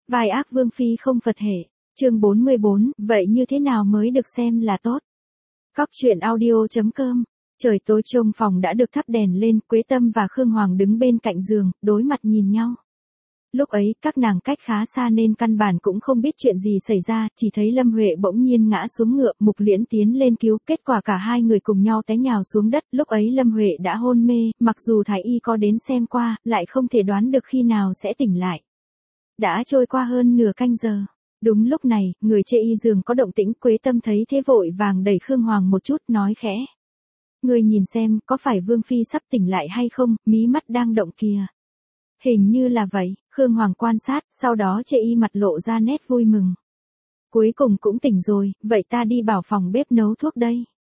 Vai ác vương phi không Phật hệ. Chương 44, vậy như thế nào mới được xem là tốt? Cóc truyện audio.com. Trời tối trong phòng đã được thắp đèn lên, Quế Tâm và Khương Hoàng đứng bên cạnh giường, đối mặt nhìn nhau. Lúc ấy, các nàng cách khá xa nên căn bản cũng không biết chuyện gì xảy ra, chỉ thấy Lâm Huệ bỗng nhiên ngã xuống ngựa, Mục Liễn tiến lên cứu, kết quả cả hai người cùng nhau té nhào xuống đất, lúc ấy Lâm Huệ đã hôn mê, mặc dù thái y có đến xem qua, lại không thể đoán được khi nào sẽ tỉnh lại. Đã trôi qua hơn nửa canh giờ. Đúng lúc này, người chê y giường có động tĩnh, Quế Tâm thấy thế vội vàng đẩy Khương Hoàng một chút, nói khẽ. Người nhìn xem, có phải Vương Phi sắp tỉnh lại hay không, mí mắt đang động kìa. Hình như là vậy, Khương Hoàng quan sát, sau đó chê y mặt lộ ra nét vui mừng. Cuối cùng cũng tỉnh rồi, vậy ta đi bảo phòng bếp nấu thuốc đây.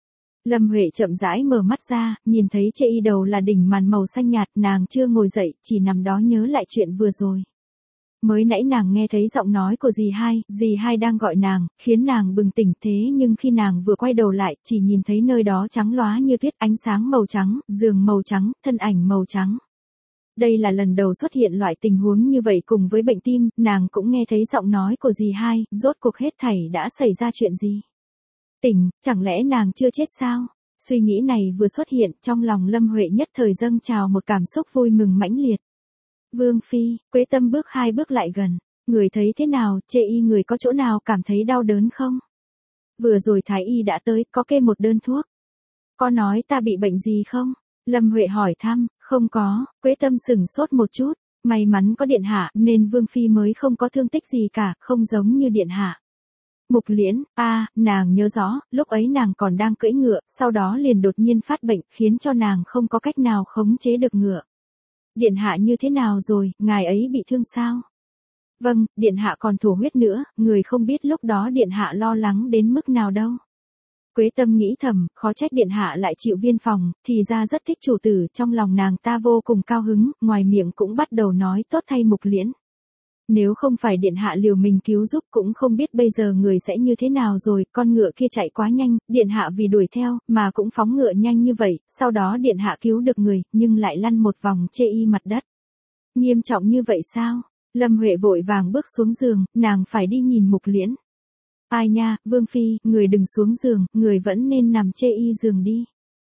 Lâm Huệ chậm rãi mở mắt ra, nhìn thấy chê y đầu là đỉnh màn màu xanh nhạt, nàng chưa ngồi dậy, chỉ nằm đó nhớ lại chuyện vừa rồi. Mới nãy nàng nghe thấy giọng nói của dì hai đang gọi nàng, khiến nàng bừng tỉnh, thế nhưng khi nàng vừa quay đầu lại, chỉ nhìn thấy nơi đó trắng lóa như tuyết, ánh sáng màu trắng, giường màu trắng, thân ảnh màu trắng. Đây là lần đầu xuất hiện loại tình huống như vậy cùng với bệnh tim, nàng cũng nghe thấy giọng nói của dì hai, rốt cuộc hết thảy đã xảy ra chuyện gì? Tỉnh, chẳng lẽ nàng chưa chết sao? Suy nghĩ này vừa xuất hiện, trong lòng Lâm Huệ nhất thời dâng trào một cảm xúc vui mừng mãnh liệt. Vương Phi, Quế Tâm bước 2 bước lại gần. Người thấy thế nào, chê y người có chỗ nào cảm thấy đau đớn không? Vừa rồi thái y đã tới, có kê một đơn thuốc. Có nói ta bị bệnh gì không? Lâm Huệ hỏi thăm, không có, Quế Tâm sửng sốt một chút. May mắn có điện hạ, nên Vương Phi mới không có thương tích gì cả, không giống như điện hạ. Mục Liễn, nàng nhớ rõ, lúc ấy nàng còn đang cưỡi ngựa, sau đó liền đột nhiên phát bệnh, khiến cho nàng không có cách nào khống chế được ngựa. Điện hạ như thế nào rồi, ngài ấy bị thương sao? Vâng, điện hạ còn thổ huyết nữa, người không biết lúc đó điện hạ lo lắng đến mức nào đâu. Quế Tâm nghĩ thầm, khó trách điện hạ lại chịu viên phòng, thì ra rất thích chủ tử, trong lòng nàng ta vô cùng cao hứng, ngoài miệng cũng bắt đầu nói tốt thay Mục Liễn. Nếu không phải điện hạ liều mình cứu giúp cũng không biết bây giờ người sẽ như thế nào rồi, con ngựa kia chạy quá nhanh, điện hạ vì đuổi theo, mà cũng phóng ngựa nhanh như vậy, sau đó điện hạ cứu được người, nhưng lại lăn một vòng chê y mặt đất. Nghiêm trọng như vậy sao? Lâm Huệ vội vàng bước xuống giường, nàng phải đi nhìn Mục Liễn. Ai nha, Vương Phi, người đừng xuống giường, người vẫn nên nằm chê y giường đi.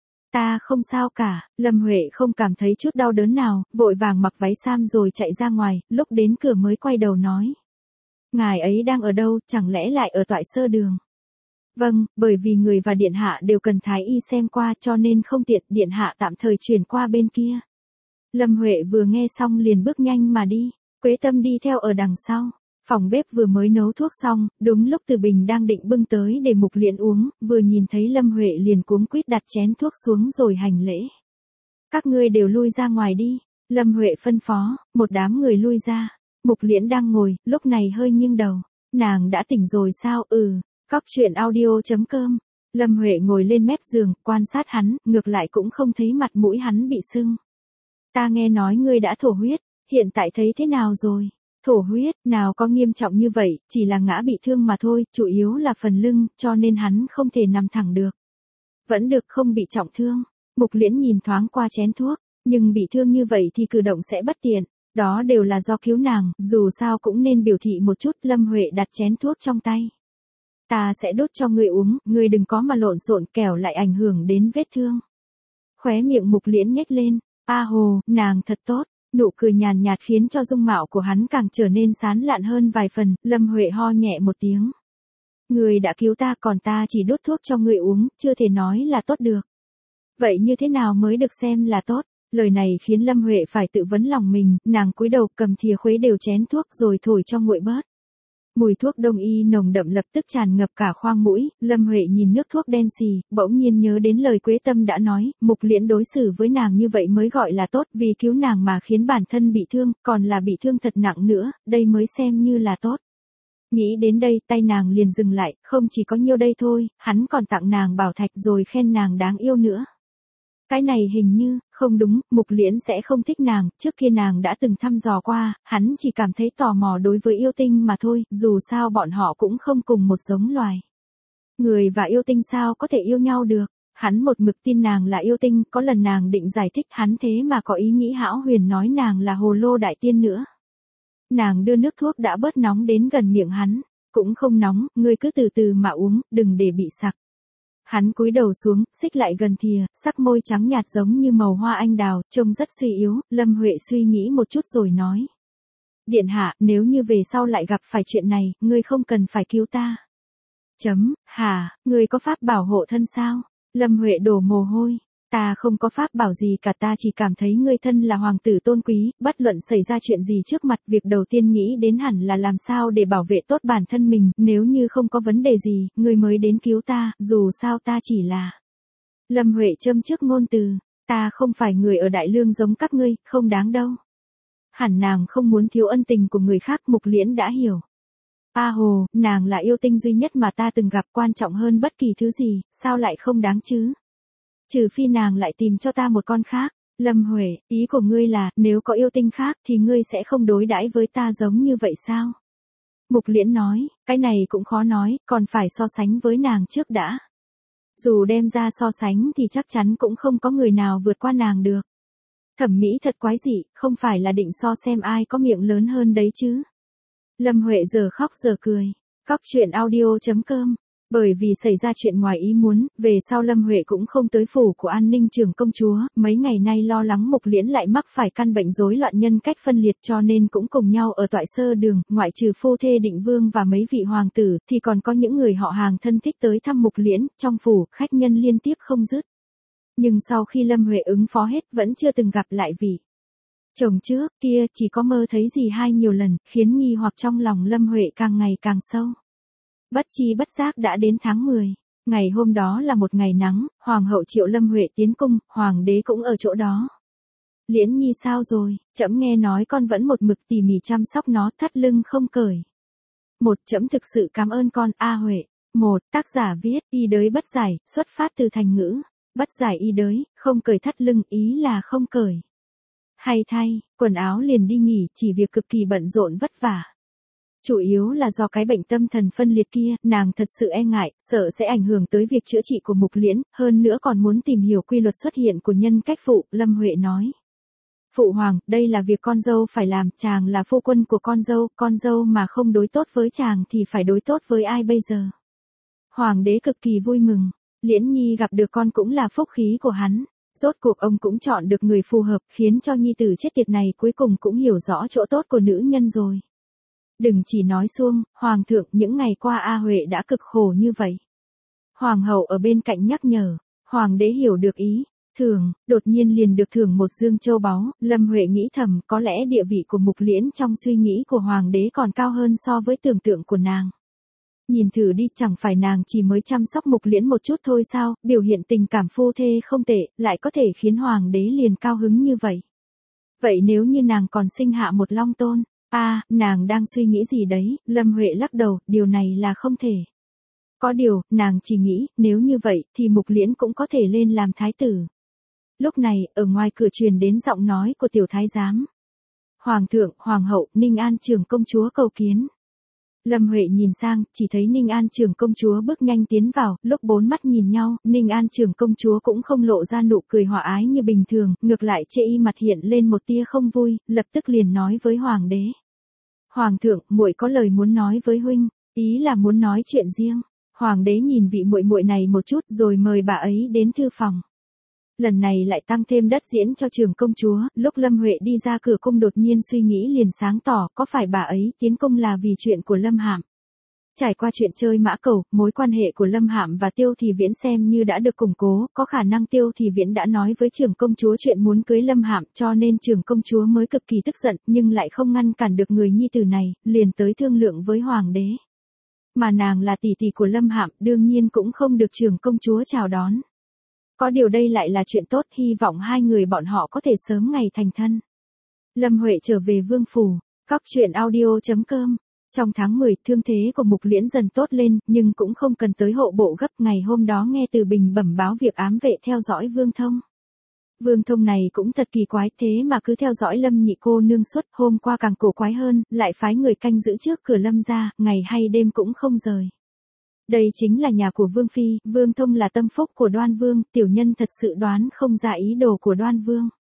Ta không sao cả, Lâm Huệ không cảm thấy chút đau đớn nào, vội vàng mặc váy sam rồi chạy ra ngoài, lúc đến cửa mới quay đầu nói. Ngài ấy đang ở đâu, chẳng lẽ lại ở toại sơ đường? Vâng, bởi vì người và điện hạ đều cần thái y xem qua cho nên không tiện, điện hạ tạm thời chuyển qua bên kia. Lâm Huệ vừa nghe xong liền bước nhanh mà đi, Quế Tâm đi theo ở đằng sau. Phòng bếp vừa mới nấu thuốc xong, đúng lúc Từ Bình đang định bưng tới để Mục Liễn uống, vừa nhìn thấy Lâm Huệ liền cuống quýt đặt chén thuốc xuống rồi hành lễ. Các ngươi đều lui ra ngoài đi, Lâm Huệ phân phó, một đám người lui ra. Mục Liễn đang ngồi, lúc này hơi nghiêng đầu. Nàng đã tỉnh rồi sao? Cóc truyện audio.com. Lâm Huệ ngồi lên mép giường, quan sát hắn, ngược lại cũng không thấy mặt mũi hắn bị sưng. Ta nghe nói ngươi đã thổ huyết, hiện tại thấy thế nào rồi? Thổ huyết, nào có nghiêm trọng như vậy, chỉ là ngã bị thương mà thôi, chủ yếu là phần lưng, cho nên hắn không thể nằm thẳng được. Vẫn được không bị trọng thương. Mục Liễn nhìn thoáng qua chén thuốc, nhưng bị thương như vậy thì cử động sẽ bất tiện. Đó đều là do cứu nàng, dù sao cũng nên biểu thị một chút. Lâm Huệ đặt chén thuốc trong tay. Ta sẽ đốt cho ngươi uống, ngươi đừng có mà lộn xộn kẻo lại ảnh hưởng đến vết thương. Khóe miệng Mục Liễn nhếch lên, nàng thật tốt. Nụ cười nhàn nhạt khiến cho dung mạo của hắn càng trở nên sán lạn hơn vài phần, Lâm Huệ ho nhẹ một tiếng. Người đã cứu ta còn ta chỉ đốt thuốc cho người uống, chưa thể nói là tốt được. Vậy như thế nào mới được xem là tốt? Lời này khiến Lâm Huệ phải tự vấn lòng mình, nàng cúi đầu cầm thìa khuấy đều chén thuốc rồi thổi cho nguội bớt. Mùi thuốc đông y nồng đậm lập tức tràn ngập cả khoang mũi, Lâm Huệ nhìn nước thuốc đen xì, bỗng nhiên nhớ đến lời Quế Tâm đã nói, Mục Liễn đối xử với nàng như vậy mới gọi là tốt, vì cứu nàng mà khiến bản thân bị thương, còn là bị thương thật nặng nữa, đây mới xem như là tốt. Nghĩ đến đây, tay nàng liền dừng lại, không chỉ có nhiêu đây thôi, hắn còn tặng nàng bảo thạch rồi khen nàng đáng yêu nữa. Cái này hình như, không đúng, Mục Liễn sẽ không thích nàng, trước kia nàng đã từng thăm dò qua, hắn chỉ cảm thấy tò mò đối với yêu tinh mà thôi, dù sao bọn họ cũng không cùng một giống loài. Người và yêu tinh sao có thể yêu nhau được, hắn một mực tin nàng là yêu tinh, có lần nàng định giải thích hắn thế mà có ý nghĩ hão huyền nói nàng là hồ lô đại tiên nữa. Nàng đưa nước thuốc đã bớt nóng đến gần miệng hắn. Cũng không nóng, ngươi cứ từ từ mà uống, đừng để bị sặc. Hắn cúi đầu xuống, xích lại gần thìa, sắc môi trắng nhạt giống như màu hoa anh đào, trông rất suy yếu. Lâm Huệ suy nghĩ một chút rồi nói. Điện hạ, nếu như về sau lại gặp phải chuyện này, ngươi không cần phải cứu ta. Hả, ngươi có pháp bảo hộ thân sao? Lâm Huệ đổ mồ hôi. Ta không có pháp bảo gì cả, ta chỉ cảm thấy ngươi thân là hoàng tử tôn quý, bất luận xảy ra chuyện gì trước mặt, việc đầu tiên nghĩ đến hẳn là làm sao để bảo vệ tốt bản thân mình, nếu như không có vấn đề gì, ngươi mới đến cứu ta, dù sao ta chỉ là. Lâm Huệ châm trước ngôn từ, ta không phải người ở Đại Lương giống các ngươi, không đáng đâu. Hẳn nàng không muốn thiếu ân tình của người khác, Mục Liễn đã hiểu. A hồ, nàng là yêu tinh duy nhất mà ta từng gặp, quan trọng hơn bất kỳ thứ gì, sao lại không đáng chứ? Trừ phi nàng lại tìm cho ta một con khác. Lâm Huệ, ý của ngươi là, nếu có yêu tinh khác thì ngươi sẽ không đối đãi với ta giống như vậy sao? Mục Liễn nói, cái này cũng khó nói, còn phải so sánh với nàng trước đã. Dù đem ra so sánh thì chắc chắn cũng không có người nào vượt qua nàng được. Thẩm mỹ thật quái dị, không phải là định so xem ai có miệng lớn hơn đấy chứ. Lâm Huệ giờ khóc giờ cười. Cóc truyện audio.com. Bởi vì xảy ra chuyện ngoài ý muốn, về sau Lâm Huệ cũng không tới phủ của An Ninh trưởng công chúa, mấy ngày nay lo lắng Mục Liễn lại mắc phải căn bệnh rối loạn nhân cách phân liệt cho nên cũng cùng nhau ở Toại Sơ Đường, ngoại trừ phu thê Định Vương và mấy vị hoàng tử, thì còn có những người họ hàng thân thích tới thăm Mục Liễn, trong phủ, khách nhân liên tiếp không dứt. Nhưng sau khi Lâm Huệ ứng phó hết vẫn chưa từng gặp lại vị chồng trước kia, chỉ có mơ thấy gì hai nhiều lần, khiến nghi hoặc trong lòng Lâm Huệ càng ngày càng sâu. Bất chi bất giác đã đến tháng 10. Ngày hôm đó là một ngày nắng, Hoàng hậu triệu Lâm Huệ tiến cung, Hoàng đế cũng ở chỗ đó. Liễn Nhi sao rồi, trẫm nghe nói con vẫn một mực tỉ mỉ chăm sóc nó, thắt lưng không cởi. Trẫm thực sự cảm ơn con, A Huệ. Tác giả viết, y đới bất giải, xuất phát từ thành ngữ. Bất giải y đới, không cởi thắt lưng, ý là không cởi. Hay thay, quần áo liền đi nghỉ, chỉ việc cực kỳ bận rộn vất vả. Chủ yếu là do cái bệnh tâm thần phân liệt kia, nàng thật sự e ngại, sợ sẽ ảnh hưởng tới việc chữa trị của Mục Liễn, hơn nữa còn muốn tìm hiểu quy luật xuất hiện của nhân cách phụ, Lâm Huệ nói. Phụ hoàng, đây là việc con dâu phải làm, chàng là phu quân của con dâu mà không đối tốt với chàng thì phải đối tốt với ai bây giờ? Hoàng đế cực kỳ vui mừng, Liễn Nhi gặp được con cũng là phúc khí của hắn. Rốt cuộc ông cũng chọn được người phù hợp, khiến cho nhi tử chết tiệt này cuối cùng cũng hiểu rõ chỗ tốt của nữ nhân rồi. Đừng chỉ nói suông, Hoàng thượng, những ngày qua A Huệ đã cực khổ như vậy. Hoàng hậu ở bên cạnh nhắc nhở, Hoàng đế hiểu được ý, đột nhiên liền được thưởng một dương châu báu, Lâm Huệ nghĩ thầm, có lẽ địa vị của Mục Liễn trong suy nghĩ của Hoàng đế còn cao hơn so với tưởng tượng của nàng. Nhìn thử đi, chẳng phải nàng chỉ mới chăm sóc Mục Liễn một chút thôi sao, biểu hiện tình cảm phu thê không tệ, lại có thể khiến Hoàng đế liền cao hứng như vậy. Vậy nếu như nàng còn sinh hạ một long tôn, nàng đang suy nghĩ gì đấy, Lâm Huệ lắc đầu, điều này là không thể. Có điều, nàng chỉ nghĩ, nếu như vậy, thì Mục Liễn cũng có thể lên làm thái tử. Lúc này, ở ngoài cửa truyền đến giọng nói của tiểu thái giám. Hoàng thượng, Hoàng hậu, Ninh An trưởng công chúa cầu kiến. Lâm Huệ nhìn sang, chỉ thấy Ninh An trưởng công chúa bước nhanh tiến vào, lúc bốn mắt nhìn nhau, Ninh An trưởng công chúa cũng không lộ ra nụ cười hòa ái như bình thường, ngược lại chê y mặt hiện lên một tia không vui, lập tức liền nói với Hoàng đế. Hoàng thượng, muội có lời muốn nói với huynh, ý là muốn nói chuyện riêng. Hoàng đế nhìn vị muội muội này một chút rồi mời bà ấy đến thư phòng. Lần này lại tăng thêm đất diễn cho trưởng công chúa, lúc Lâm Huệ đi ra cửa cung đột nhiên suy nghĩ liền sáng tỏ, có phải bà ấy tiến cung là vì chuyện của Lâm Hạm. Trải qua chuyện chơi mã cầu, mối quan hệ của Lâm Hạm và Tiêu Thì Viễn xem như đã được củng cố, có khả năng Tiêu Thì Viễn đã nói với trưởng công chúa chuyện muốn cưới Lâm Hạm, cho nên trưởng công chúa mới cực kỳ tức giận, nhưng lại không ngăn cản được người nhi tử này, liền tới thương lượng với Hoàng đế. Mà nàng là tỷ tỷ của Lâm Hạm, đương nhiên cũng không được trưởng công chúa chào đón. Có điều đây lại là chuyện tốt, hy vọng hai người bọn họ có thể sớm ngày thành thân. Lâm Huệ trở về vương phủ, cóc truyện audio.com. Trong tháng 10, thương thế của Mục Liễn dần tốt lên, nhưng cũng không cần tới hộ bộ gấp. Ngày hôm đó nghe Từ Bình bẩm báo việc ám vệ theo dõi Vương Thông. Vương Thông này cũng thật kỳ quái, thế mà cứ theo dõi Lâm nhị cô nương suốt, hôm qua càng cổ quái hơn, lại phái người canh giữ trước cửa Lâm gia, ngày hay đêm cũng không rời. Đây chính là nhà của Vương Phi, Vương Thông là tâm phúc của Đoan Vương, tiểu nhân thật sự đoán không ra ý đồ của Đoan Vương.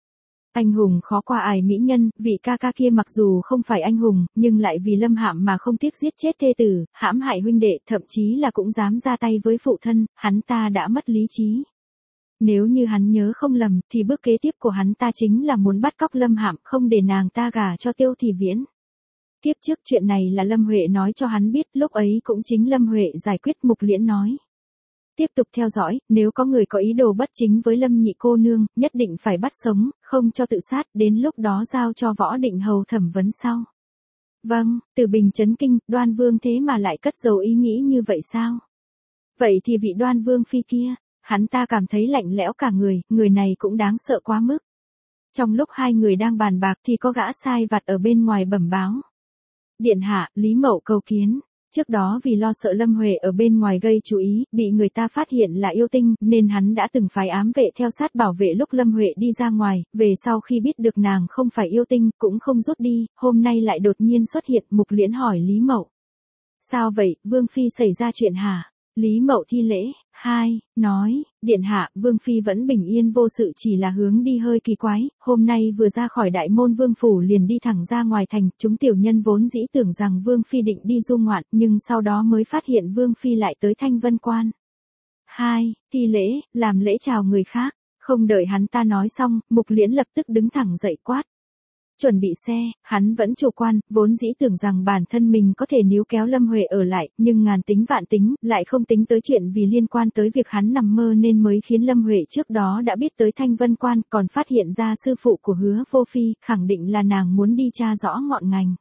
Anh hùng khó qua ải mỹ nhân, vị ca ca kia mặc dù không phải anh hùng, nhưng lại vì Lâm Hạm mà không tiếc giết chết thê tử, hãm hại huynh đệ, thậm chí là cũng dám ra tay với phụ thân, hắn ta đã mất lý trí. Nếu như hắn nhớ không lầm, thì bước kế tiếp của hắn ta chính là muốn bắt cóc Lâm Hạm, không để nàng ta gả cho Tiêu Thị Viễn. Tiếp trước chuyện này là Lâm Huệ nói cho hắn biết, lúc ấy cũng chính Lâm Huệ giải quyết. Mục Liễn nói. Tiếp tục theo dõi, nếu có người có ý đồ bất chính với Lâm nhị cô nương, nhất định phải bắt sống, không cho tự sát, đến lúc đó giao cho Võ Định Hầu thẩm vấn sau. Vâng, Từ Bình chấn kinh, Đoan Vương thế mà lại cất giấu ý nghĩ như vậy sao? Vậy thì vị Đoan Vương phi kia, hắn ta cảm thấy lạnh lẽo cả người này cũng đáng sợ quá mức. Trong lúc hai người đang bàn bạc thì có gã sai vặt ở bên ngoài bẩm báo. Điện hạ, Lý Mậu cầu kiến. Trước đó vì lo sợ Lâm Huệ ở bên ngoài gây chú ý, bị người ta phát hiện là yêu tinh, nên hắn đã từng phái ám vệ theo sát bảo vệ lúc Lâm Huệ đi ra ngoài, về sau khi biết được nàng không phải yêu tinh, cũng không rút đi, hôm nay lại đột nhiên xuất hiện. Mục Liễn hỏi Lý Mậu. Sao vậy, Vương Phi xảy ra chuyện hả? Lý Mậu thi lễ, nói, điện hạ, Vương Phi vẫn bình yên vô sự, chỉ là hướng đi hơi kỳ quái, hôm nay vừa ra khỏi đại môn Vương Phủ liền đi thẳng ra ngoài thành, chúng tiểu nhân vốn dĩ tưởng rằng Vương Phi định đi du ngoạn, nhưng sau đó mới phát hiện Vương Phi lại tới Thanh Vân Quan. Thi lễ, làm lễ chào người khác, không đợi hắn ta nói xong, Mục Liễn lập tức đứng thẳng dậy quát. Chuẩn bị xe, hắn vẫn chủ quan, vốn dĩ tưởng rằng bản thân mình có thể níu kéo Lâm Huệ ở lại, nhưng ngàn tính vạn tính, lại không tính tới chuyện vì liên quan tới việc hắn nằm mơ nên mới khiến Lâm Huệ trước đó đã biết tới Thanh Vân Quan, còn phát hiện ra sư phụ của Hứa Vô Phi, khẳng định là nàng muốn đi tra rõ ngọn ngành.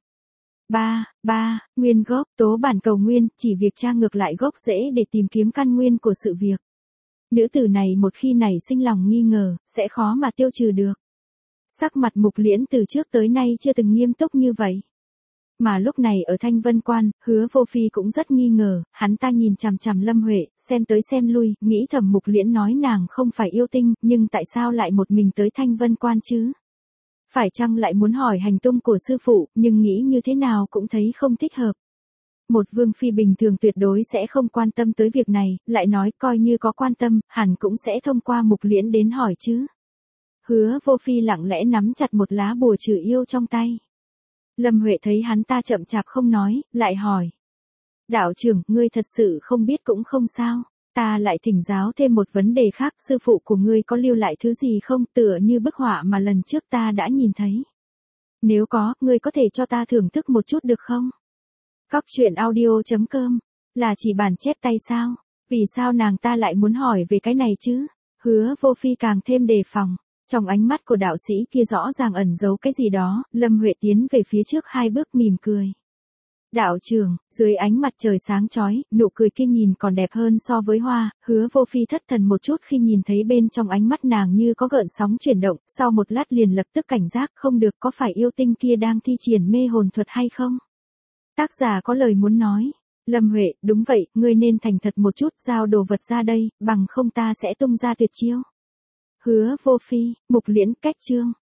Nguyên gốc, tố bản cầu nguyên, chỉ việc tra ngược lại gốc rễ để tìm kiếm căn nguyên của sự việc. Nữ tử này một khi nảy sinh lòng nghi ngờ, sẽ khó mà tiêu trừ được. Sắc mặt Mục Liễn từ trước tới nay chưa từng nghiêm túc như vậy. Mà lúc này ở Thanh Vân Quan, Hứa Vô Phi cũng rất nghi ngờ, hắn ta nhìn chằm chằm Lâm Huệ, xem tới xem lui, nghĩ thầm Mục Liễn nói nàng không phải yêu tinh, nhưng tại sao lại một mình tới Thanh Vân Quan chứ? Phải chăng lại muốn hỏi hành tung của sư phụ, nhưng nghĩ như thế nào cũng thấy không thích hợp. Một Vương Phi bình thường tuyệt đối sẽ không quan tâm tới việc này, lại nói coi như có quan tâm, hẳn cũng sẽ thông qua Mục Liễn đến hỏi chứ. Hứa Vô Phi lặng lẽ nắm chặt một lá bùa trừ yêu trong tay. Lâm Huệ thấy hắn ta chậm chạp không nói, lại hỏi. Đạo trưởng, ngươi thật sự không biết cũng không sao, ta lại thỉnh giáo thêm một vấn đề khác, sư phụ của ngươi có lưu lại thứ gì không, tựa như bức họa mà lần trước ta đã nhìn thấy. Nếu có, ngươi có thể cho ta thưởng thức một chút được không? Coctruyện.audio.com, là chỉ bản chép tay sao? Vì sao nàng ta lại muốn hỏi về cái này chứ? Hứa Vô Phi càng thêm đề phòng. Trong ánh mắt của đạo sĩ kia rõ ràng ẩn giấu cái gì đó, Lâm Huệ tiến về phía trước 2 bước mỉm cười. Đạo trưởng, dưới ánh mặt trời sáng chói, nụ cười kia nhìn còn đẹp hơn so với hoa. Hứa Vô Phi thất thần một chút khi nhìn thấy bên trong ánh mắt nàng như có gợn sóng chuyển động, sau một lát liền lập tức cảnh giác, không được, có phải yêu tinh kia đang thi triển mê hồn thuật hay không? Tác giả có lời muốn nói. Lâm Huệ, đúng vậy, ngươi nên thành thật một chút, giao đồ vật ra đây, bằng không ta sẽ tung ra tuyệt chiêu. Hứa Vô Phi, Mục Liễn, cách chương.